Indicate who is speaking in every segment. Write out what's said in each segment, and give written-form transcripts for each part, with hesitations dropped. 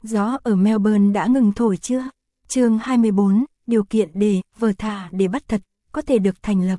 Speaker 1: Gió ở Melbourne đã ngừng thổi chưa? Chương 24, điều kiện để vờ thả để bắt thật có thể được thành lập.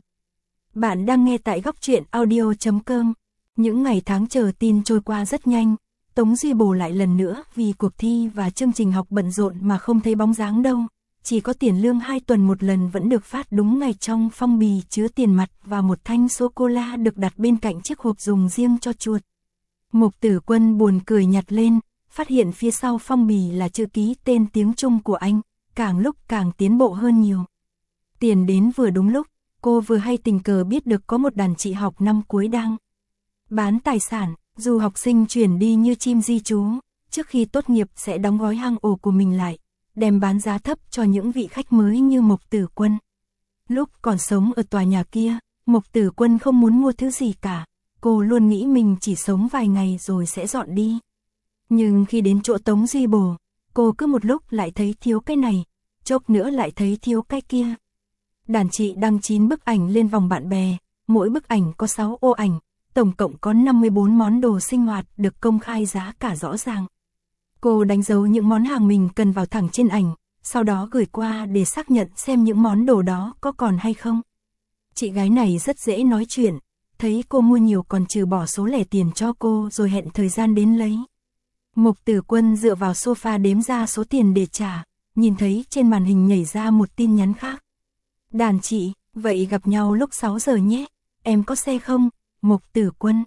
Speaker 1: Bạn đang nghe tại góc truyện audio.com. Những ngày tháng chờ tin trôi qua rất nhanh. Tống Duy Bồ lại lần nữa vì cuộc thi và chương trình học bận rộn mà không thấy bóng dáng đâu. Chỉ có tiền lương 2 tuần một lần vẫn được phát đúng ngày trong phong bì chứa tiền mặt và một thanh sô-cô-la được đặt bên cạnh chiếc hộp dùng riêng cho chuột. Mục Tử Quân buồn cười nhặt lên, phát hiện phía sau phong bì là chữ ký tên tiếng Trung của anh, càng lúc càng tiến bộ hơn nhiều. Tiền đến vừa đúng lúc, cô vừa hay tình cờ biết được có một đàn chị học năm cuối đang bán tài sản, dù học sinh chuyển đi như chim di trú, trước khi tốt nghiệp sẽ đóng gói hang ổ của mình lại, đem bán giá thấp cho những vị khách mới như Mục Tử Quân. Lúc còn sống ở tòa nhà kia, Mục Tử Quân không muốn mua thứ gì cả, cô luôn nghĩ mình chỉ sống vài ngày rồi sẽ dọn đi. Nhưng khi đến chỗ Tống Duy Bồ, cô cứ một lúc lại thấy thiếu cái này, chốc nữa lại thấy thiếu cái kia. Đàn chị đăng 9 bức ảnh lên vòng bạn bè, mỗi bức ảnh có 6 ô ảnh, tổng cộng có 54 món đồ sinh hoạt được công khai giá cả rõ ràng. Cô đánh dấu những món hàng mình cần vào thẳng trên ảnh, sau đó gửi qua để xác nhận xem những món đồ đó có còn hay không. Chị gái này rất dễ nói chuyện, thấy cô mua nhiều còn trừ bỏ số lẻ tiền cho cô rồi hẹn thời gian đến lấy. Mục Tử Quân dựa vào sofa đếm ra số tiền để trả, nhìn thấy trên màn hình nhảy ra một tin nhắn khác. Đàn chị, vậy gặp nhau lúc 6 giờ nhé, em có xe không? Mục Tử Quân.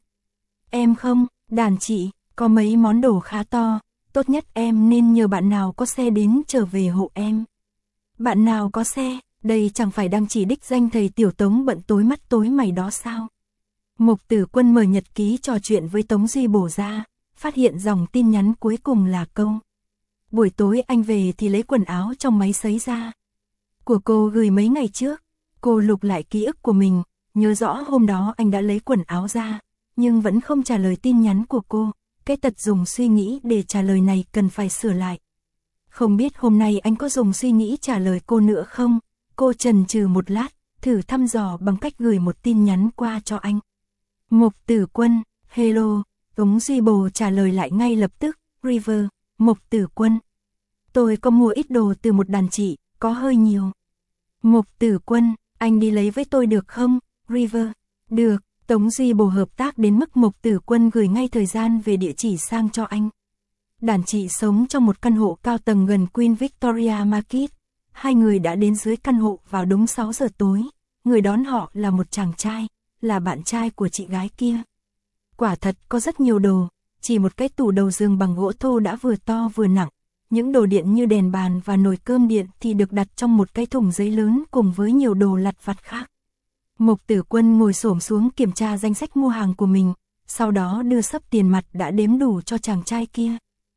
Speaker 1: Em không, đàn chị, có mấy món đồ khá to, tốt nhất em nên nhờ bạn nào có xe đến trở về hộ em. Bạn nào có xe, đây chẳng phải đang chỉ đích danh thầy Tiểu Tống bận tối mắt tối mày đó sao? Mục Tử Quân mở nhật ký trò chuyện với Tống Duy Bổ ra, phát hiện dòng tin nhắn cuối cùng là câu: buổi tối anh về thì lấy quần áo trong máy sấy ra. Của cô gửi mấy ngày trước, cô lục lại ký ức của mình, nhớ rõ hôm đó anh đã lấy quần áo ra, nhưng vẫn không trả lời tin nhắn của cô. Cái tật dùng suy nghĩ để trả lời này cần phải sửa lại. Không biết hôm nay anh có dùng suy nghĩ trả lời cô nữa không? Cô chần chừ một lát, thử thăm dò bằng cách gửi một tin nhắn qua cho anh. Mục Tử Quân, hello. Tống Duy Bồ trả lời lại ngay lập tức, River, Mục Tử Quân. Tôi có mua ít đồ từ một đàn chị, có hơi nhiều. Mục Tử Quân, anh đi lấy với tôi được không? River, được. Tống Duy Bồ hợp tác đến mức Mục Tử Quân gửi ngay thời gian về địa chỉ sang cho anh. Đàn chị sống trong một căn hộ cao tầng gần Queen Victoria Market. Hai người đã đến dưới căn hộ vào đúng 6 giờ tối. Người đón họ là một chàng trai, là bạn trai của chị gái kia. Quả thật có rất nhiều đồ, chỉ một cái tủ đầu giường bằng gỗ thô đã vừa to vừa nặng. Những đồ điện như đèn bàn và nồi cơm điện thì được đặt trong một cái thùng giấy lớn cùng với nhiều đồ lặt vặt khác. Mục Tử Quân ngồi xổm xuống kiểm tra danh sách mua hàng của mình, sau đó đưa xấp tiền mặt đã đếm đủ cho chàng trai kia.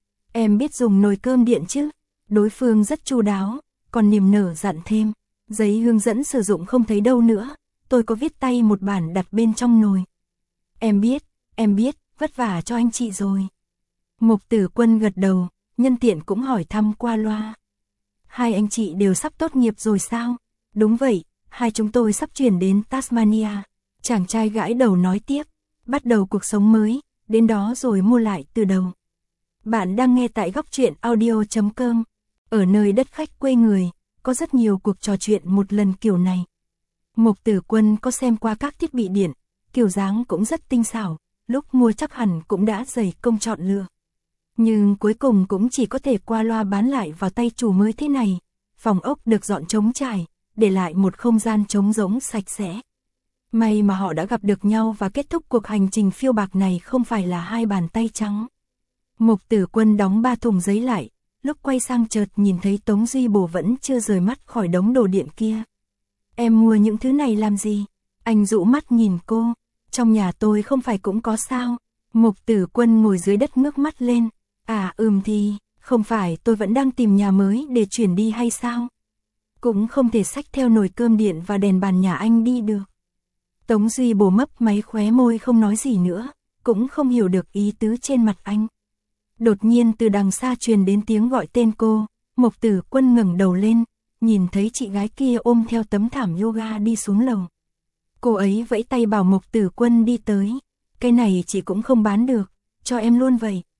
Speaker 1: Em biết dùng nồi cơm điện chứ? Đối phương rất chu đáo, còn niềm nở dặn thêm. Giấy hướng dẫn sử dụng không thấy đâu nữa, tôi có viết tay một bản đặt bên trong nồi. Em biết, vất vả cho anh chị rồi. Mục Tử Quân gật đầu, nhân tiện cũng hỏi thăm qua loa. Hai anh chị đều sắp tốt nghiệp rồi sao? Đúng vậy. Hai chúng tôi sắp chuyển đến Tasmania. Chàng trai gãi đầu nói tiếp, bắt đầu cuộc sống mới, đến đó rồi mua lại từ đầu. Bạn đang nghe tại góc truyện audio.com. Ở nơi đất khách quê người, có rất nhiều cuộc trò chuyện một lần kiểu này. Mục Tử Quân có xem qua các thiết bị điện, kiểu dáng cũng rất tinh xảo, lúc mua chắc hẳn cũng đã dày công chọn lựa. Nhưng cuối cùng cũng chỉ có thể qua loa bán lại vào tay chủ mới thế này. Phòng ốc được dọn trống trải, để lại một không gian trống rỗng sạch sẽ. May mà họ đã gặp được nhau và kết thúc cuộc hành trình phiêu bạc này không phải là hai bàn tay trắng. Mục Tử Quân đóng 3 thùng giấy lại, lúc quay sang chợt nhìn thấy Tống Duy Bồ vẫn chưa rời mắt khỏi đống đồ điện kia. Em mua những thứ này làm gì? Anh dụ mắt nhìn cô, trong nhà tôi không phải cũng có sao? Mục Tử Quân ngồi dưới đất ngước mắt lên, thì, không phải tôi vẫn đang tìm nhà mới để chuyển đi hay sao? Cũng không thể xách theo nồi cơm điện và đèn bàn nhà anh đi được. Tống Duy Bồ mấp máy khóe môi không nói gì nữa, cũng không hiểu được ý tứ trên mặt anh. Đột nhiên từ đằng xa truyền đến tiếng gọi tên cô, Mục Tử Quân ngẩng đầu lên, nhìn thấy chị gái kia ôm theo tấm thảm yoga đi xuống lầu. Cô ấy vẫy tay bảo Mục Tử Quân đi tới, cái này chị cũng không bán được, cho em luôn vậy.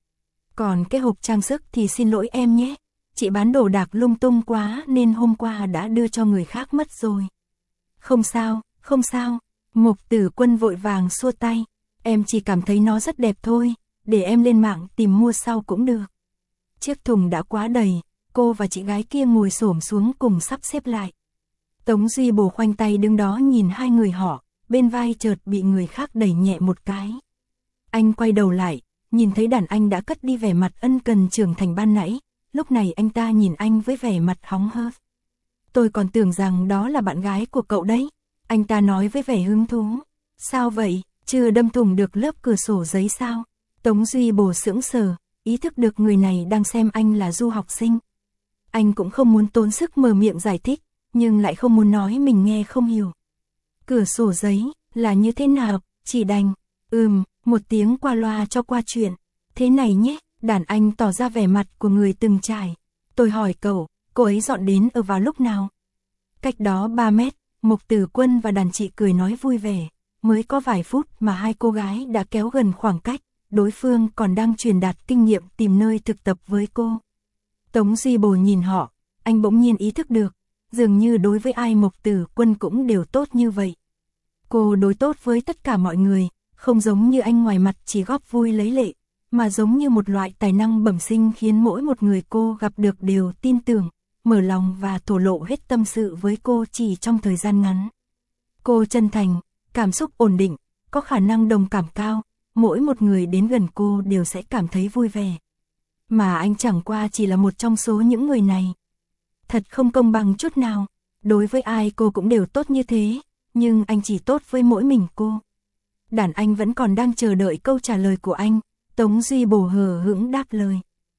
Speaker 1: Còn cái hộp trang sức thì xin lỗi em nhé. Chị bán đồ đạc lung tung quá nên hôm qua đã đưa cho người khác mất rồi. Không sao, không sao. Mục Tử Quân vội vàng xua tay. Em chỉ cảm thấy nó rất đẹp thôi, để em lên mạng tìm mua sau cũng được. Chiếc thùng đã quá đầy, cô và chị gái kia ngồi xổm xuống cùng sắp xếp lại. Tống Duy Bồ khoanh tay đứng đó nhìn hai người họ, bên vai chợt bị người khác đẩy nhẹ một cái. Anh quay đầu lại, nhìn thấy đàn anh đã cất đi vẻ mặt ân cần trưởng thành ban nãy, lúc này anh ta nhìn anh với vẻ mặt hóng hớt. Tôi còn tưởng rằng đó là bạn gái của cậu đấy, anh ta nói với vẻ hứng thú. Sao vậy, chưa đâm thủng được lớp cửa sổ giấy sao? Tống Duy Bồ sững sờ, ý thức được người này đang xem anh là du học sinh. Anh cũng không muốn tốn sức mở miệng giải thích, nhưng lại không muốn nói mình nghe không hiểu. Cửa sổ giấy, là như thế nào, chỉ đành, một tiếng qua loa cho qua chuyện. Thế này nhé, đàn anh tỏ ra vẻ mặt của người từng trải. Tôi hỏi cậu, cô ấy dọn đến ở vào lúc nào? Cách đó 3 mét, Mục Tử Quân và đàn chị cười nói vui vẻ. Mới có vài phút mà hai cô gái đã kéo gần khoảng cách, đối phương còn đang truyền đạt kinh nghiệm tìm nơi thực tập với cô. Tống Duy Bồ nhìn họ, anh bỗng nhiên ý thức được, dường như đối với ai Mục Tử Quân cũng đều tốt như vậy. Cô đối tốt với tất cả mọi người, không giống như anh ngoài mặt chỉ góp vui lấy lệ, mà giống như một loại tài năng bẩm sinh khiến mỗi một người cô gặp được đều tin tưởng, mở lòng và thổ lộ hết tâm sự với cô chỉ trong thời gian ngắn. Cô chân thành, cảm xúc ổn định, có khả năng đồng cảm cao, mỗi một người đến gần cô đều sẽ cảm thấy vui vẻ. Mà anh chẳng qua chỉ là một trong số những người này. Thật không công bằng chút nào, đối với ai cô cũng đều tốt như thế, nhưng anh chỉ tốt với mỗi mình cô. Đàn anh vẫn còn đang chờ đợi câu trả lời của anh, Tống Duy Bồ hờ hững đáp lời.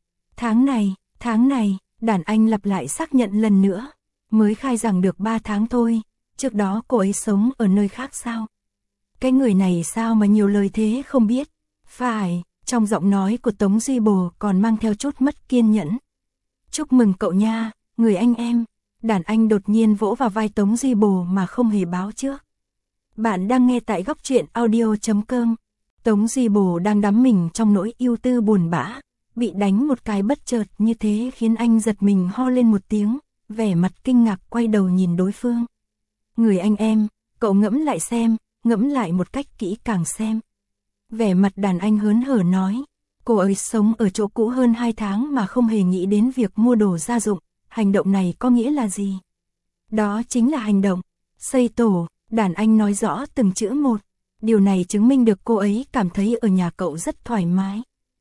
Speaker 1: Tháng này, đàn anh lặp lại xác nhận lần nữa, mới khai rằng được 3 tháng thôi, trước đó cô ấy sống ở nơi khác sao? Cái người này sao mà nhiều lời thế không biết? Phải, trong giọng nói của Tống Duy Bồ còn mang theo chút mất kiên nhẫn. Chúc mừng cậu nha, người anh em. Đàn anh đột nhiên vỗ vào vai Tống Duy Bồ mà không hề báo trước. Bạn đang nghe tại góc truyện audio.com. Tống Duy Bồ đang đắm mình trong nỗi ưu tư buồn bã, bị đánh một cái bất chợt như thế khiến anh giật mình ho lên một tiếng, vẻ mặt kinh ngạc quay đầu nhìn đối phương. Người anh em, cậu ngẫm lại xem, ngẫm lại một cách kỹ càng xem. Vẻ mặt đàn anh hớn hở nói, cô ấy sống ở chỗ cũ hơn 2 tháng mà không hề nghĩ đến việc mua đồ gia dụng, hành động này có nghĩa là gì? Đó chính là hành động xây tổ, đàn anh nói rõ từng chữ một. Điều này chứng minh được cô ấy cảm thấy ở nhà cậu rất thoải mái.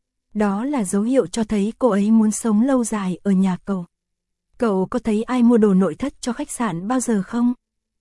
Speaker 1: Đó là dấu hiệu cho thấy cô ấy muốn sống lâu dài ở nhà cậu. Cậu có thấy ai mua đồ nội thất cho khách sạn bao giờ không?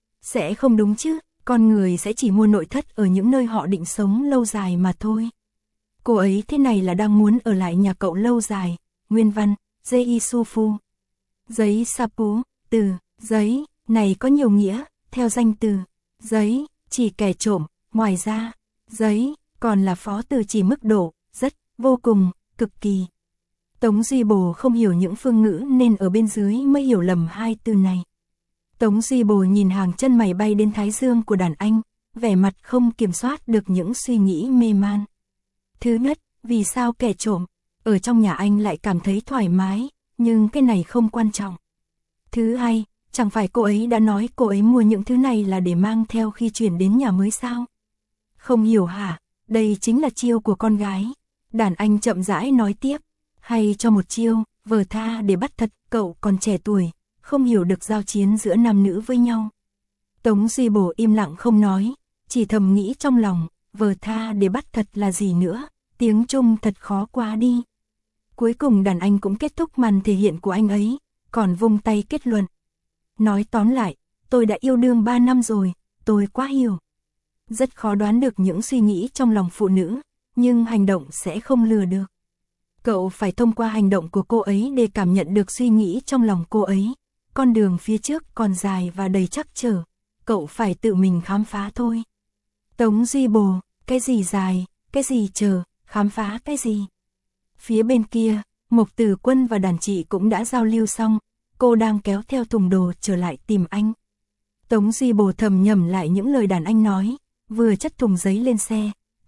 Speaker 1: Sẽ không đúng chứ, con người sẽ chỉ mua nội thất ở những nơi họ định sống lâu dài mà thôi. Cô ấy thế này là đang muốn ở lại nhà cậu lâu dài. Nguyên văn, Giấy Sufu. Giấy Sapu, từ giấy này có nhiều nghĩa, theo danh từ giấy chỉ kẻ trộm, ngoài ra giấy còn là phó từ chỉ mức độ, rất, vô cùng, cực kỳ. Tống Duy Bồ không hiểu những phương ngữ nên ở bên dưới mới hiểu lầm hai từ này. Tống Duy Bồ nhìn hàng chân mày bay đến thái dương của đàn anh, vẻ mặt không kiểm soát được những suy nghĩ mê man. Thứ nhất, vì sao kẻ trộm ở trong nhà anh lại cảm thấy thoải mái, nhưng cái này không quan trọng. Thứ hai, chẳng phải cô ấy đã nói cô ấy mua những thứ này là để mang theo khi chuyển đến nhà mới sao? Không hiểu hả? Đây chính là chiêu của con gái. Đàn anh chậm rãi nói tiếp, hay cho một chiêu, vờ tha để bắt thật, cậu còn trẻ tuổi, không hiểu được giao chiến giữa nam nữ với nhau. Tống Duy Bồ im lặng không nói, chỉ thầm nghĩ trong lòng, vờ tha để bắt thật là gì nữa, tiếng Trung thật khó quá đi. Cuối cùng đàn anh cũng kết thúc màn thể hiện của anh ấy, còn vung tay kết luận. Nói tóm lại, tôi đã yêu đương 3 năm rồi, tôi quá hiểu. Rất khó đoán được những suy nghĩ trong lòng phụ nữ, nhưng hành động sẽ không lừa được. Cậu phải thông qua hành động của cô ấy để cảm nhận được suy nghĩ trong lòng cô ấy. Con đường phía trước còn dài và đầy trắc trở, cậu phải tự mình khám phá thôi. Tống Duy Bồ, cái gì dài, cái gì chờ, khám phá cái gì? Phía bên kia, Mục Tử Quân và đàn chị cũng đã giao lưu xong, cô đang kéo theo thùng đồ trở lại tìm anh. Tống Duy Bồ thầm nhẩm lại những lời đàn anh nói, vừa chất thùng giấy lên xe,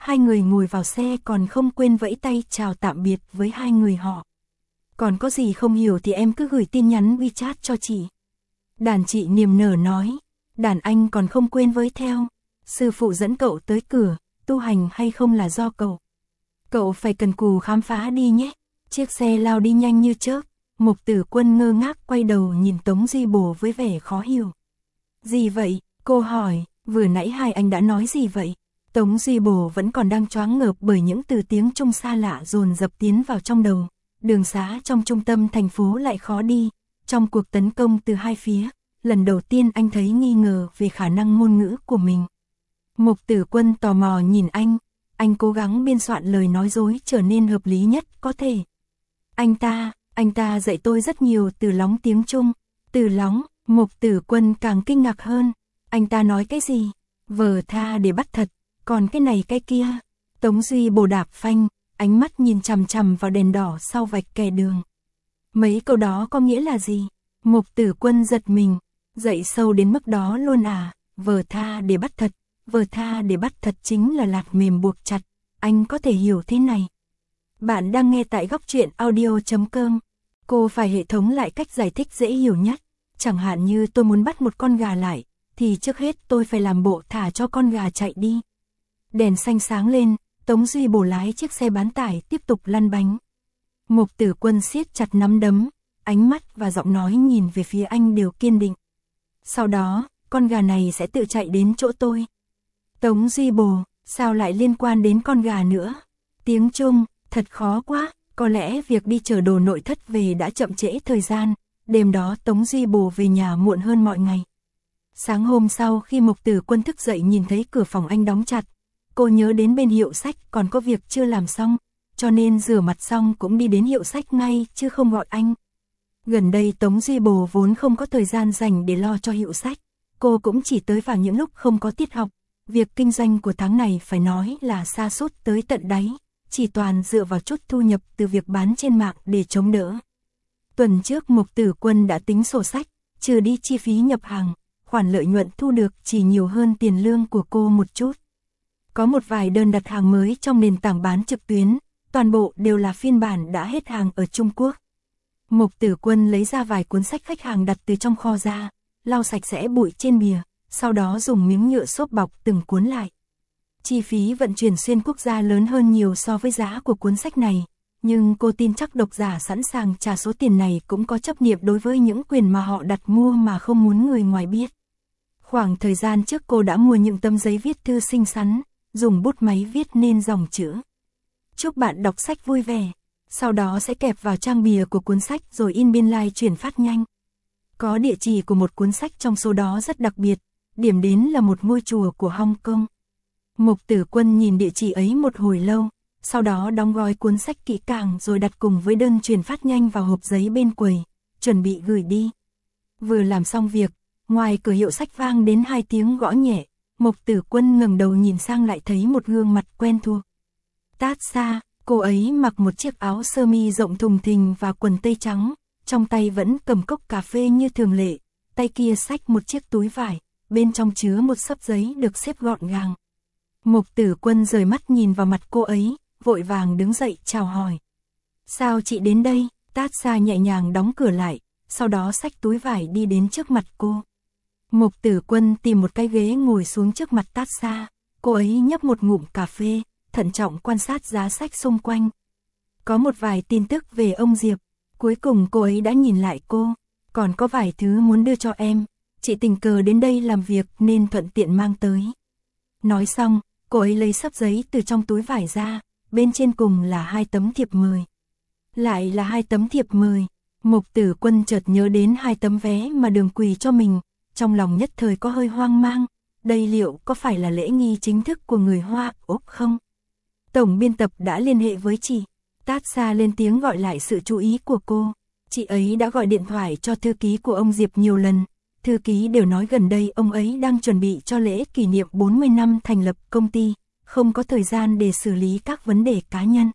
Speaker 1: Hai người ngồi vào xe còn không quên vẫy tay chào tạm biệt với hai người họ. Còn có gì không hiểu thì em cứ gửi tin nhắn WeChat cho chị. Đàn chị niềm nở nói. Đàn anh còn không quên với theo. Sư phụ dẫn cậu tới cửa, tu hành hay không là do cậu. Cậu phải cần cù khám phá đi nhé. Chiếc xe lao đi nhanh như chớp. Mục Tử Quân ngơ ngác quay đầu nhìn Tống Duy Bồ với vẻ khó hiểu. Gì vậy? Cô hỏi, vừa nãy hai anh đã nói gì vậy? Tống Duy Bồ vẫn còn đang choáng ngợp bởi những từ tiếng Trung xa lạ dồn dập tiến vào trong đầu. Đường xá trong trung tâm thành phố lại khó đi. Trong cuộc tấn công từ hai phía, lần đầu tiên anh thấy nghi ngờ về khả năng ngôn ngữ của mình. Mục Tử Quân tò mò nhìn anh cố gắng biên soạn lời nói dối trở nên hợp lý nhất có thể. Anh ta dạy tôi rất nhiều từ lóng tiếng Trung. Từ lóng, Mục Tử Quân càng kinh ngạc hơn. Anh ta nói cái gì? Vờ tha để bắt thật, còn cái này cái kia. Tống Duy Bồ đạp phanh, ánh mắt nhìn chằm chằm vào đèn đỏ sau vạch kẻ đường. Mấy câu đó có nghĩa là gì? Mục Tử Quân giật mình, dậy sâu đến mức đó luôn à? Vờ tha để bắt thật, vờ tha để bắt thật chính là lạt mềm buộc chặt, anh có thể hiểu thế này. Bạn đang nghe tại góc truyện audio.com. Cô phải hệ thống lại cách giải thích dễ hiểu nhất. Chẳng hạn như tôi muốn bắt một con gà lại, thì trước hết tôi phải làm bộ thả cho con gà chạy đi. Đèn xanh sáng lên, Tống Duy Bồ lái chiếc xe bán tải tiếp tục lăn bánh. Mục Tử Quân siết chặt nắm đấm, ánh mắt và giọng nói nhìn về phía anh đều kiên định. Sau đó, con gà này sẽ tự chạy đến chỗ tôi. Tống Duy Bồ, sao lại liên quan đến con gà nữa? Tiếng Trung, thật khó quá, có lẽ việc đi chở đồ nội thất về đã chậm trễ thời gian. Đêm đó Tống Duy Bồ về nhà muộn hơn mọi ngày. Sáng hôm sau khi Mục Tử Quân thức dậy nhìn thấy cửa phòng anh đóng chặt, cô nhớ đến bên hiệu sách còn có việc chưa làm xong, cho nên rửa mặt xong cũng đi đến hiệu sách ngay chứ không gọi anh. Gần đây Tống Duy Bồ vốn không có thời gian dành để lo cho hiệu sách, cô cũng chỉ tới vào những lúc không có tiết học. Việc kinh doanh của tháng này phải nói là sa sút tới tận đáy, chỉ toàn dựa vào chút thu nhập từ việc bán trên mạng để chống đỡ. Tuần trước Mục Tử Quân đã tính sổ sách, trừ đi chi phí nhập hàng, khoản lợi nhuận thu được chỉ nhiều hơn tiền lương của cô một chút. Có một vài đơn đặt hàng mới trong nền tảng bán trực tuyến, toàn bộ đều là phiên bản đã hết hàng ở Trung Quốc. Mục Tử Quân lấy ra vài cuốn sách khách hàng đặt từ trong kho ra, lau sạch sẽ bụi trên bìa, sau đó dùng miếng nhựa xốp bọc từng cuốn lại. Chi phí vận chuyển xuyên quốc gia lớn hơn nhiều so với giá của cuốn sách này, nhưng cô tin chắc độc giả sẵn sàng trả số tiền này cũng có chấp niệm đối với những quyền mà họ đặt mua mà không muốn người ngoài biết. Khoảng thời gian trước cô đã mua những tấm giấy viết thư xinh xắn, dùng bút máy viết nên dòng chữ. Chúc bạn đọc sách vui vẻ, sau đó sẽ kẹp vào trang bìa của cuốn sách rồi in biên lai chuyển phát nhanh. Có địa chỉ của một cuốn sách trong số đó rất đặc biệt, điểm đến là một ngôi chùa của Hong Kong. Mục Tử Quân nhìn địa chỉ ấy một hồi lâu, sau đó đóng gói cuốn sách kỹ càng rồi đặt cùng với đơn chuyển phát nhanh vào hộp giấy bên quầy, chuẩn bị gửi đi. Vừa làm xong việc, ngoài cửa hiệu sách vang đến 2 tiếng gõ nhẹ, Mục Tử Quân ngẩng đầu nhìn sang lại thấy một gương mặt quen thuộc. Tát Sa, cô ấy mặc một chiếc áo sơ mi rộng thùng thình và quần tây trắng, trong tay vẫn cầm cốc cà phê như thường lệ, tay kia xách một chiếc túi vải, bên trong chứa một xấp giấy được xếp gọn gàng. Mục Tử Quân rời mắt nhìn vào mặt cô ấy, vội vàng đứng dậy chào hỏi. Sao chị đến đây? Tát Sa nhẹ nhàng đóng cửa lại, sau đó xách túi vải đi đến trước mặt cô. Mục Tử Quân tìm một cái ghế ngồi xuống trước mặt Tát Sa, cô ấy nhấp một ngụm cà phê, thận trọng quan sát giá sách xung quanh. Có một vài tin tức về ông Diệp, cuối cùng cô ấy đã nhìn lại cô, còn có vài thứ muốn đưa cho em, chị tình cờ đến đây làm việc nên thuận tiện mang tới. Nói xong, cô ấy lấy xấp giấy từ trong túi vải ra, bên trên cùng là 2 tấm thiệp mời. Lại là 2 tấm thiệp mời, Mục Tử Quân chợt nhớ đến 2 tấm vé mà Đường Quỳ cho mình, trong lòng nhất thời có hơi hoang mang, đây liệu có phải là lễ nghi chính thức của người Hoa Úc không? Tổng biên tập đã liên hệ với chị. Tát Sa lên tiếng gọi lại sự chú ý của cô. Chị ấy đã gọi điện thoại cho thư ký của ông Diệp nhiều lần. Thư ký đều nói gần đây ông ấy đang chuẩn bị cho lễ kỷ niệm 40 năm thành lập công ty, không có thời gian để xử lý các vấn đề cá nhân.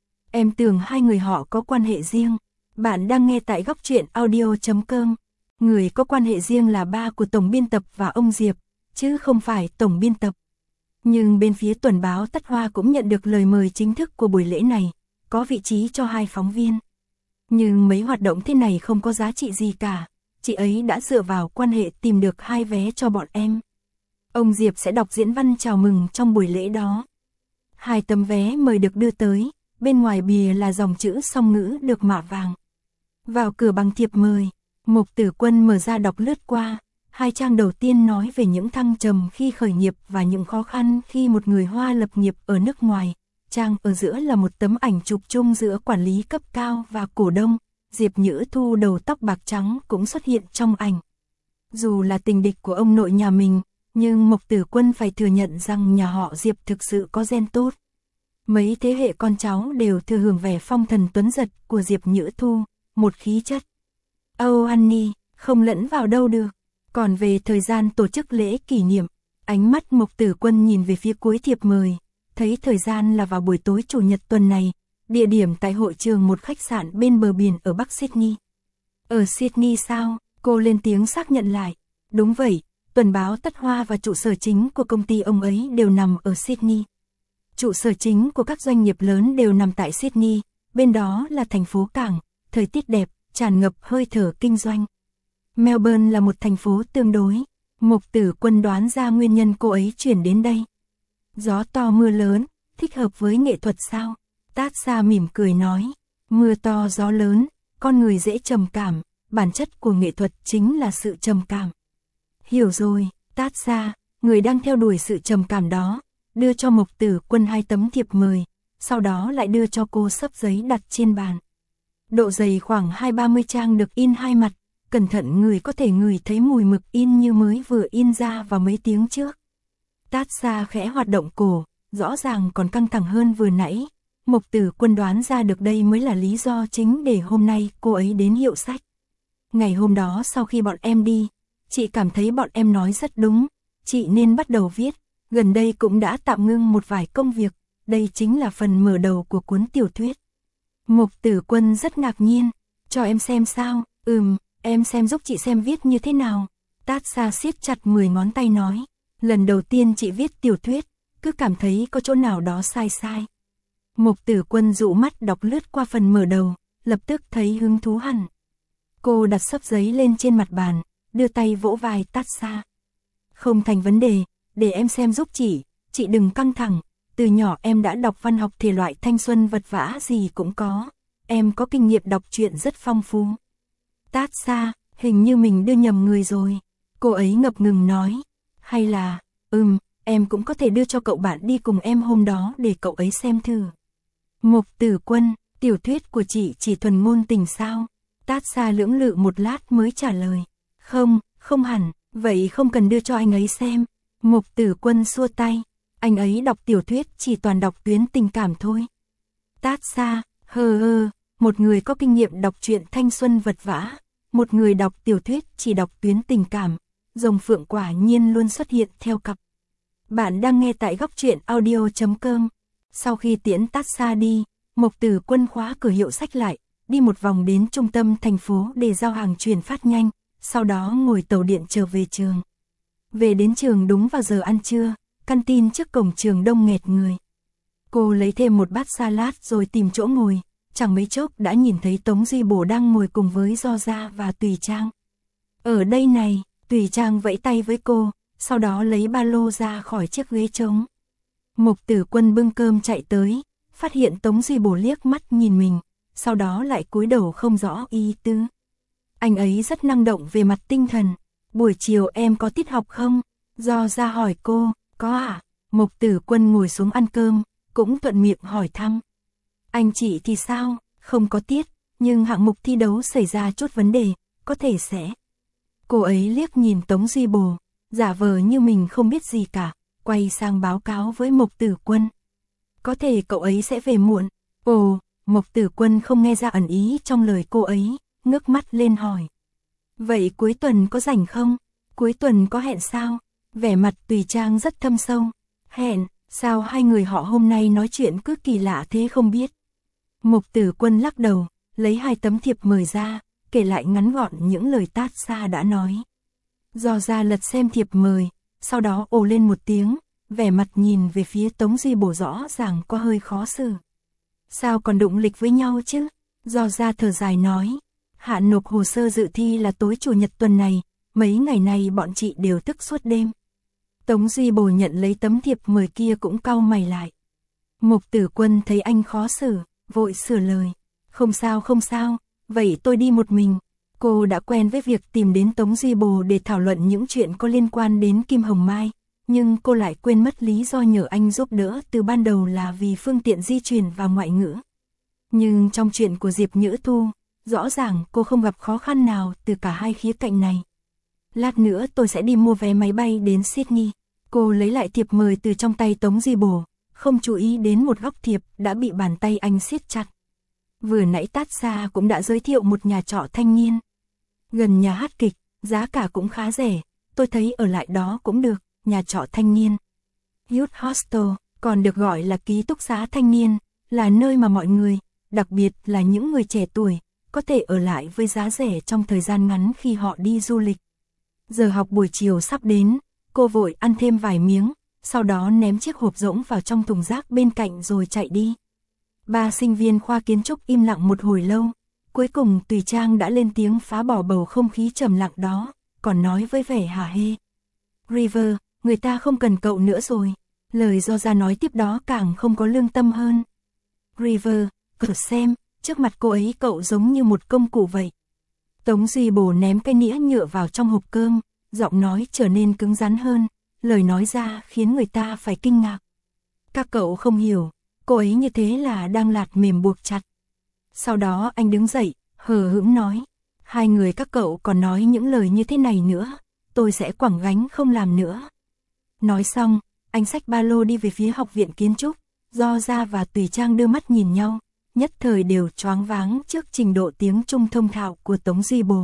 Speaker 1: Em tưởng hai người họ có quan hệ riêng. Bạn đang nghe tại góc truyện audio.com. Người có quan hệ riêng là ba của tổng biên tập và ông Diệp, chứ không phải tổng biên tập. Nhưng bên phía tuần báo Tất Hoa cũng nhận được lời mời chính thức của buổi lễ này, có vị trí cho 2 phóng viên. Nhưng mấy hoạt động thế này không có giá trị gì cả, chị ấy đã dựa vào quan hệ tìm được 2 vé cho bọn em. Ông Diệp sẽ đọc diễn văn chào mừng trong buổi lễ đó. 2 tấm vé mời được đưa tới, bên ngoài bìa là dòng chữ song ngữ được mạ vàng. Vào cửa bằng thiệp mời, Mục Tử Quân mở ra đọc lướt qua. 2 trang đầu tiên nói về những thăng trầm khi khởi nghiệp và những khó khăn khi một người Hoa lập nghiệp ở nước ngoài. Trang ở giữa là một tấm ảnh chụp chung giữa quản lý cấp cao và cổ đông. Diệp Nhữ Thu đầu tóc bạc trắng cũng xuất hiện trong ảnh. Dù là tình địch của ông nội nhà mình, nhưng Mục Tử Quân phải thừa nhận rằng nhà họ Diệp thực sự có gen tốt. Mấy thế hệ con cháu đều thừa hưởng vẻ phong thần tuấn giật của Diệp Nhữ Thu, một khí chất Honey, không lẫn vào đâu được. Còn về thời gian tổ chức lễ kỷ niệm, ánh mắt Mục Tử Quân nhìn về phía cuối thiệp mời, thấy thời gian là vào buổi tối Chủ nhật tuần này, địa điểm tại hội trường một khách sạn bên bờ biển ở Bắc Sydney. Ở Sydney sao? Cô lên tiếng xác nhận lại. Đúng vậy, tuần báo Tất Hoa và trụ sở chính của công ty ông ấy đều nằm ở Sydney. Trụ sở chính của các doanh nghiệp lớn đều nằm tại Sydney, bên đó là thành phố cảng, thời tiết đẹp, tràn ngập hơi thở kinh doanh. Melbourne là một thành phố tương đối. Mục Tử Quân đoán ra nguyên nhân cô ấy chuyển đến đây. Gió to mưa lớn, thích hợp với nghệ thuật sao? Tatsa mỉm cười nói. Mưa to gió lớn, con người dễ trầm cảm, bản chất của nghệ thuật chính là sự trầm cảm. Hiểu rồi, Tatsa, người đang theo đuổi sự trầm cảm đó, đưa cho Mục Tử Quân 2 tấm thiệp mời, sau đó lại đưa cho cô xấp giấy đặt trên bàn. Độ dày khoảng 20-30 trang được in 2 mặt. Cẩn thận người có thể ngửi thấy mùi mực in như mới vừa in ra vào mấy tiếng trước. Tatsa khẽ hoạt động cổ, rõ ràng còn căng thẳng hơn vừa nãy. Mục Tử Quân đoán ra được đây mới là lý do chính để hôm nay cô ấy đến hiệu sách. Ngày hôm đó sau khi bọn em đi, chị cảm thấy bọn em nói rất đúng, chị nên bắt đầu viết. Gần đây cũng đã tạm ngưng một vài công việc, đây chính là phần mở đầu của cuốn tiểu thuyết. Mục Tử Quân rất ngạc nhiên, cho em xem sao? Em xem giúp chị xem viết như thế nào. Tatsa siết chặt 10 ngón tay nói. Lần đầu tiên chị viết tiểu thuyết, cứ cảm thấy có chỗ nào đó sai sai. Mục Tử Quân dụ mắt đọc lướt qua phần mở đầu, lập tức thấy hứng thú hẳn. Cô đặt xấp giấy lên trên mặt bàn, đưa tay vỗ vai Tatsa. Không thành vấn đề, để em xem giúp chị đừng căng thẳng. Từ nhỏ em đã đọc văn học thể loại thanh xuân vật vã gì cũng có. Em có kinh nghiệm đọc truyện rất phong phú. Tatsa, hình như mình đưa nhầm người rồi. Cô ấy ngập ngừng nói. Hay là, em cũng có thể đưa cho cậu bạn đi cùng em hôm đó để cậu ấy xem thử. Mục Tử Quân, tiểu thuyết của chị chỉ thuần ngôn tình sao? Tatsa lưỡng lự một lát mới trả lời. Không hẳn, vậy không cần đưa cho anh ấy xem. Mục Tử Quân xua tay. Anh ấy đọc tiểu thuyết chỉ toàn đọc tuyến tình cảm thôi. Tatsa, một người có kinh nghiệm đọc truyện thanh xuân vật vã, một người đọc tiểu thuyết chỉ đọc tuyến tình cảm, rồng phượng quả nhiên luôn xuất hiện theo cặp. Bạn đang nghe tại góc truyện audio.com. Sau khi tiễn Tatsa đi, Mục Tử Quân khóa cửa hiệu sách lại, đi một vòng đến trung tâm thành phố để giao hàng chuyển phát nhanh, sau đó ngồi tàu điện trở về trường. Về đến trường đúng vào giờ ăn trưa, căn tin trước cổng trường đông nghẹt người. Cô lấy thêm một bát salad rồi tìm chỗ ngồi, chẳng mấy chốc đã nhìn thấy Tống Duy Bổ đang ngồi cùng với Do Gia và Tùy Trang. Ở đây này, Tùy Trang vẫy tay với cô, sau đó lấy ba lô ra khỏi chiếc ghế trống. Mục Tử Quân bưng cơm chạy tới, phát hiện Tống Duy Bổ liếc mắt nhìn mình, sau đó lại cúi đầu không rõ ý tứ. Anh ấy rất năng động về mặt tinh thần. Buổi chiều em có tiết học không? Do Gia hỏi cô. Có ạ. Mục Tử Quân ngồi xuống ăn cơm, cũng thuận miệng hỏi thăm. Anh chị thì sao? Không có tiết, nhưng hạng mục thi đấu xảy ra chút vấn đề, có thể sẽ. Cô ấy liếc nhìn Tống Duy Bồ, giả vờ như mình không biết gì cả, quay sang báo cáo với Mục Tử Quân. Có thể cậu ấy sẽ về muộn. Ồ, Mục Tử Quân không nghe ra ẩn ý trong lời cô ấy, ngước mắt lên hỏi. Vậy cuối tuần có rảnh không? Cuối tuần có hẹn sao? Vẻ mặt Tùy Trang rất thâm sâu. Hẹn, sao hai người họ hôm nay nói chuyện cứ kỳ lạ thế không biết? Mục Tử Quân lắc đầu, lấy 2 tấm thiệp mời ra, kể lại ngắn gọn những lời Tatsa đã nói. Do Gia lật xem thiệp mời, sau đó ồ lên một tiếng, vẻ mặt nhìn về phía Tống Di Bổ rõ ràng có hơi khó xử. Sao còn đụng lịch với nhau chứ? Do ra thở dài nói. Hạn nộp hồ sơ dự thi là tối chủ nhật tuần này, mấy ngày này bọn chị đều thức suốt đêm. Tống Di Bổ nhận lấy tấm thiệp mời kia cũng cau mày lại. Mục Tử Quân thấy anh khó xử, vội sửa lời. Không sao, vậy tôi đi một mình. Cô đã quen với việc tìm đến Tống Di Bổ để thảo luận những chuyện có liên quan đến Kim Hồng Mai, nhưng cô lại quên mất lý do nhờ anh giúp đỡ từ ban đầu là vì phương tiện di chuyển và ngoại ngữ. Nhưng trong chuyện của Diệp Nhữ Thu, rõ ràng cô không gặp khó khăn nào từ cả hai khía cạnh này. Lát nữa tôi sẽ đi mua vé máy bay đến Sydney. Cô lấy lại thiệp mời từ trong tay Tống Di Bổ, không chú ý đến một góc thiệp đã bị bàn tay anh siết chặt. Vừa nãy Tát Xa cũng đã giới thiệu một nhà trọ thanh niên. Gần nhà hát kịch, giá cả cũng khá rẻ, tôi thấy ở lại đó cũng được, nhà trọ thanh niên. Youth Hostel, còn được gọi là ký túc xá thanh niên, là nơi mà mọi người, đặc biệt là những người trẻ tuổi, có thể ở lại với giá rẻ trong thời gian ngắn khi họ đi du lịch. Giờ học buổi chiều sắp đến, cô vội ăn thêm vài miếng, sau đó ném chiếc hộp rỗng vào trong thùng rác bên cạnh rồi chạy đi. Ba sinh viên khoa kiến trúc im lặng một hồi lâu, cuối cùng Tùy Trang đã lên tiếng phá bỏ bầu không khí trầm lặng đó, còn nói với vẻ hả hê. River, người ta không cần cậu nữa rồi. Lời do ra nói tiếp đó càng không có lương tâm hơn. River, cậu xem, trước mặt cô ấy cậu giống như một công cụ vậy. Tống Di Bổ ném cái nĩa nhựa vào trong hộp cơm, giọng nói trở nên cứng rắn hơn, lời nói ra khiến người ta phải kinh ngạc. Các cậu không hiểu, cô ấy như thế là đang lạt mềm buộc chặt. Sau đó anh đứng dậy, hờ hững nói, hai người các cậu còn nói những lời như thế này nữa, tôi sẽ quẳng gánh không làm nữa. Nói xong, anh xách ba lô đi về phía học viện kiến trúc, Do Ra và Tùy Trang đưa mắt nhìn nhau, nhất thời đều choáng váng trước trình độ tiếng Trung thông thạo của Tống Di Bổ.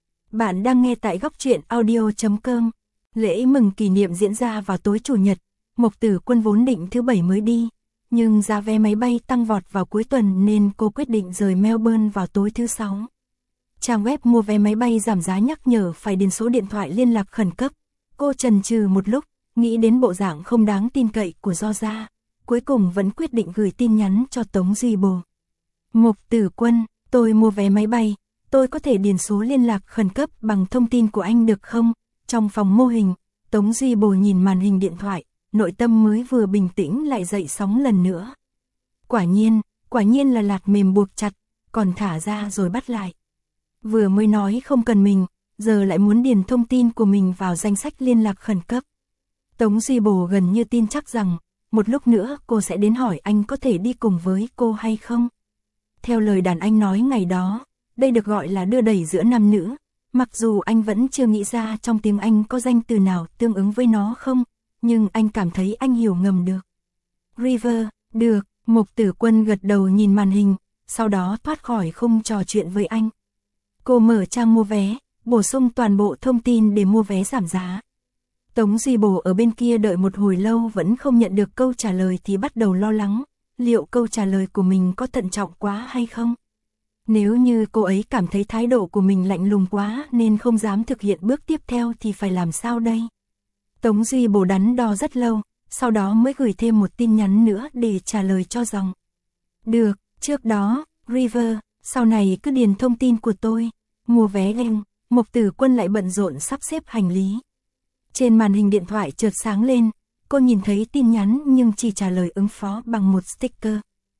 Speaker 1: Bạn đang nghe tại góc truyện audio.com. Lễ mừng kỷ niệm diễn ra vào tối chủ nhật, Mục Tử Quân vốn định thứ bảy mới đi, nhưng giá vé máy bay tăng vọt vào cuối tuần nên cô quyết định rời Melbourne vào tối thứ sáu. Trang web mua vé máy bay giảm giá nhắc nhở phải điền số điện thoại liên lạc khẩn cấp. Cô chần chừ một lúc, nghĩ đến bộ dạng không đáng tin cậy của Do Ra, cuối cùng vẫn quyết định gửi tin nhắn cho Tống Di Bổ. Mục Tử Quân, tôi mua vé máy bay, tôi có thể điền số liên lạc khẩn cấp bằng thông tin của anh được không? Trong phòng mô hình, Tống Di Bổ nhìn màn hình điện thoại, nội tâm mới vừa bình tĩnh lại dậy sóng lần nữa. Quả nhiên là lạt mềm buộc chặt, còn thả ra rồi bắt lại. Vừa mới nói không cần mình, giờ lại muốn điền thông tin của mình vào danh sách liên lạc khẩn cấp. Tống Di Bổ gần như tin chắc rằng, một lúc nữa cô sẽ đến hỏi anh có thể đi cùng với cô hay không. Theo lời đàn anh nói ngày đó, đây được gọi là đưa đẩy giữa nam nữ, mặc dù anh vẫn chưa nghĩ ra trong tiếng Anh có danh từ nào tương ứng với nó không, nhưng anh cảm thấy anh hiểu ngầm được. River, được, Mục Tử Quân gật đầu nhìn màn hình, sau đó thoát khỏi không trò chuyện với anh. Cô mở trang mua vé, bổ sung toàn bộ thông tin để mua vé giảm giá. Tống Di Bổ ở bên kia đợi một hồi lâu vẫn không nhận được câu trả lời thì bắt đầu lo lắng, liệu câu trả lời của mình có thận trọng quá hay không? Nếu như cô ấy cảm thấy thái độ của mình lạnh lùng quá nên không dám thực hiện bước tiếp theo thì phải làm sao đây? Tống Di Bổ đắn đo rất lâu, sau đó mới gửi thêm một tin nhắn nữa để trả lời cho rằng. Được, trước đó, River, sau này cứ điền thông tin của tôi, mua vé game. Mục Tử Quân lại bận rộn sắp xếp hành lý. Trên màn hình điện thoại chợt sáng lên, cô nhìn thấy tin nhắn nhưng chỉ trả lời ứng phó bằng một sticker.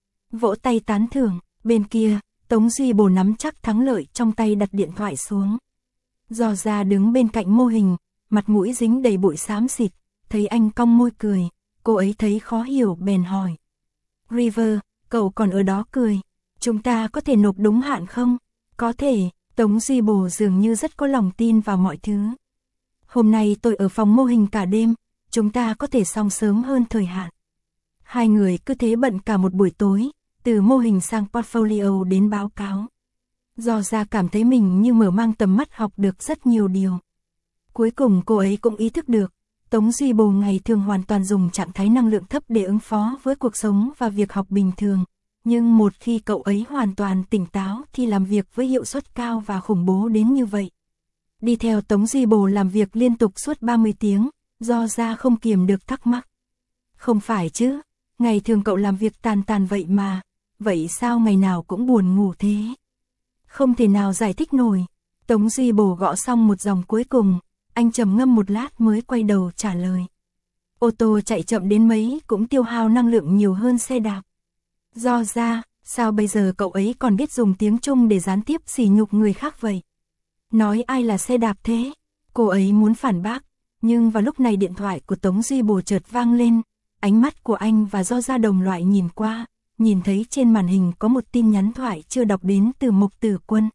Speaker 1: Vỗ tay tán thưởng, bên kia, Tống Di Bổ nắm chắc thắng lợi trong tay đặt điện thoại xuống. Do Ra đứng bên cạnh mô hình, mặt mũi dính đầy bụi xám xịt, thấy anh cong môi cười, cô ấy thấy khó hiểu bèn hỏi. River, cậu còn ở đó cười, chúng ta có thể nộp đúng hạn không? Có thể, Tống Di Bổ dường như rất có lòng tin vào mọi thứ. Hôm nay tôi ở phòng mô hình cả đêm, chúng ta có thể xong sớm hơn thời hạn. Hai người cứ thế bận cả một buổi tối, từ mô hình sang portfolio đến báo cáo. Do Ra cảm thấy mình như mở mang tầm mắt học được rất nhiều điều. Cuối cùng cô ấy cũng ý thức được, Tống Di Bổ ngày thường hoàn toàn dùng trạng thái năng lượng thấp để ứng phó với cuộc sống và việc học bình thường. Nhưng một khi cậu ấy hoàn toàn tỉnh táo thì làm việc với hiệu suất cao và khủng bố đến như vậy. Đi theo Tống Di Bổ làm việc liên tục suốt 30 tiếng, Do Ra không kiềm được thắc mắc. Không phải chứ, ngày thường cậu làm việc tàn tàn vậy mà, vậy sao ngày nào cũng buồn ngủ thế? Không thể nào giải thích nổi. Tống Duy Bổ gõ xong một dòng cuối cùng, anh trầm ngâm một lát mới quay đầu trả lời. Ô tô chạy chậm đến mấy cũng tiêu hao năng lượng nhiều hơn xe đạp. Do ra, sao bây giờ cậu ấy còn biết dùng tiếng Trung để gián tiếp sỉ nhục người khác vậy? Nói ai là xe đạp thế? Cô ấy muốn phản bác, nhưng vào lúc này điện thoại của Tống Duy Bổ chợt vang lên. Ánh mắt của anh và Do Gia đồng loại nhìn qua, nhìn thấy trên màn hình có một tin nhắn thoại chưa đọc đến từ Mục Tử Quân.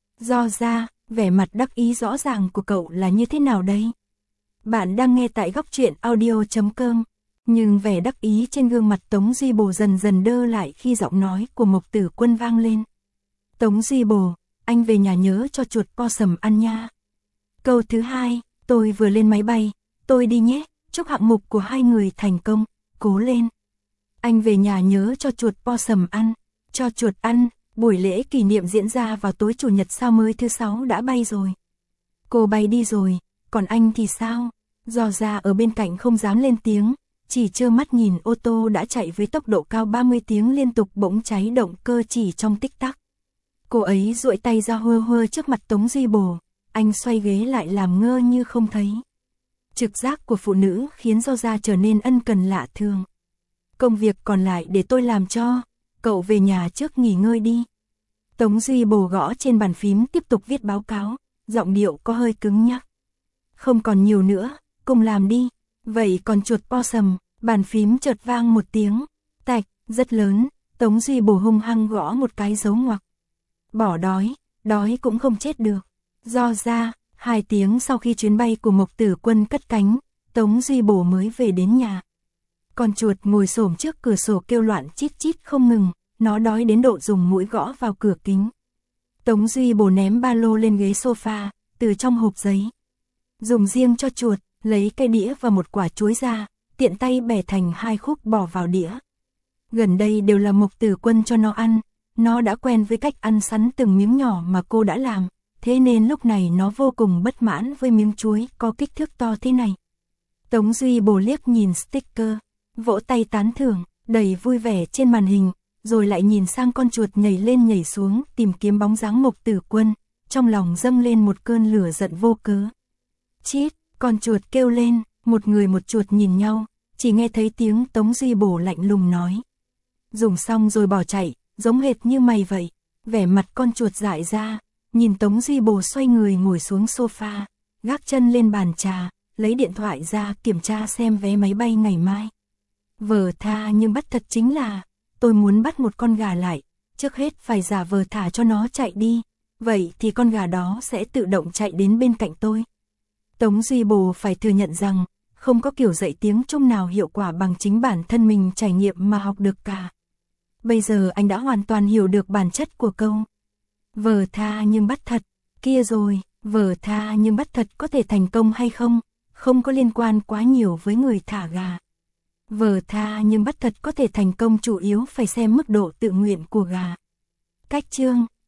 Speaker 1: Do Gia, vẻ mặt đắc ý rõ ràng của cậu là như thế nào đây? Bạn đang nghe tại góc truyện audio.com, nhưng vẻ đắc ý trên gương mặt Tống Duy Bổ dần dần đơ lại khi giọng nói của Mục Tử Quân vang lên. Tống Duy Bổ, anh về nhà nhớ cho chuột possum ăn nha. Câu thứ hai, tôi vừa lên máy bay, tôi đi nhé, chúc hạng mục của hai người thành công, cố lên. Anh về nhà nhớ cho chuột possum ăn, cho chuột ăn, buổi lễ kỷ niệm diễn ra vào tối chủ nhật sao mới thứ sáu đã bay rồi. Cô bay đi rồi, còn anh thì sao? Do Gia ở bên cạnh không dám lên tiếng, chỉ trơ mắt nhìn ô tô đã chạy với tốc độ cao 30 tiếng liên tục bỗng cháy động cơ chỉ trong tích tắc. Cô ấy duỗi tay ra hơ hơ trước mặt Tống Duy Bổ, anh xoay ghế lại làm ngơ như không thấy. Trực giác của phụ nữ khiến Do Gia trở nên ân cần lạ thường. Công việc còn lại để tôi làm cho, cậu về nhà trước nghỉ ngơi đi. Tống Duy Bổ gõ trên bàn phím tiếp tục viết báo cáo, giọng điệu có hơi cứng nhắc. Không còn nhiều nữa, cùng làm đi. Vậy còn chuột possum, bàn phím chợt vang một tiếng, tạch, rất lớn, Tống Duy Bổ hung hăng gõ một cái dấu ngoặc. Bỏ đói, đói cũng không chết được. Do Ra, 2 tiếng sau khi chuyến bay của Mục Tử Quân cất cánh, Tống Duy Bổ mới về đến nhà. Con chuột ngồi xổm trước cửa sổ kêu loạn chít chít không ngừng, nó đói đến độ dùng mũi gõ vào cửa kính. Tống Duy Bổ ném ba lô lên ghế sofa, từ trong hộp giấy. Dùng riêng cho chuột, lấy cây đĩa và một quả chuối ra, tiện tay bẻ thành 2 khúc bỏ vào đĩa. Gần đây đều là Mục Tử Quân cho nó ăn, nó đã quen với cách ăn sắn từng miếng nhỏ mà cô đã làm, thế nên lúc này nó vô cùng bất mãn với miếng chuối có kích thước to thế này. Tống Duy Bổ liếc nhìn sticker, vỗ tay tán thưởng, đầy vui vẻ trên màn hình, rồi lại nhìn sang con chuột nhảy lên nhảy xuống tìm kiếm bóng dáng Mục Tử Quân, trong lòng dâng lên một cơn lửa giận vô cớ. Chít, con chuột kêu lên, một người một chuột nhìn nhau, chỉ nghe thấy tiếng Tống Duy Bổ lạnh lùng nói. Dùng xong rồi bỏ chạy, giống hệt như mày vậy. Vẻ mặt con chuột dại ra, nhìn Tống Duy Bổ xoay người ngồi xuống sofa, gác chân lên bàn trà, lấy điện thoại ra kiểm tra xem vé máy bay ngày mai. Vờ tha nhưng bắt thật chính là, tôi muốn bắt một con gà lại, trước hết phải giả vờ thả cho nó chạy đi, vậy thì con gà đó sẽ tự động chạy đến bên cạnh tôi. Tống Duy Bổ phải thừa nhận rằng, không có kiểu dạy tiếng Trung nào hiệu quả bằng chính bản thân mình trải nghiệm mà học được cả. Bây giờ anh đã hoàn toàn hiểu được bản chất của câu vờ tha nhưng bắt thật. Kia rồi, vờ tha nhưng bắt thật có thể thành công hay không, không có liên quan quá nhiều với người thả gà. Vờ tha nhưng bắt thật có thể thành công chủ yếu phải xem mức độ tự nguyện của gà. Cách chương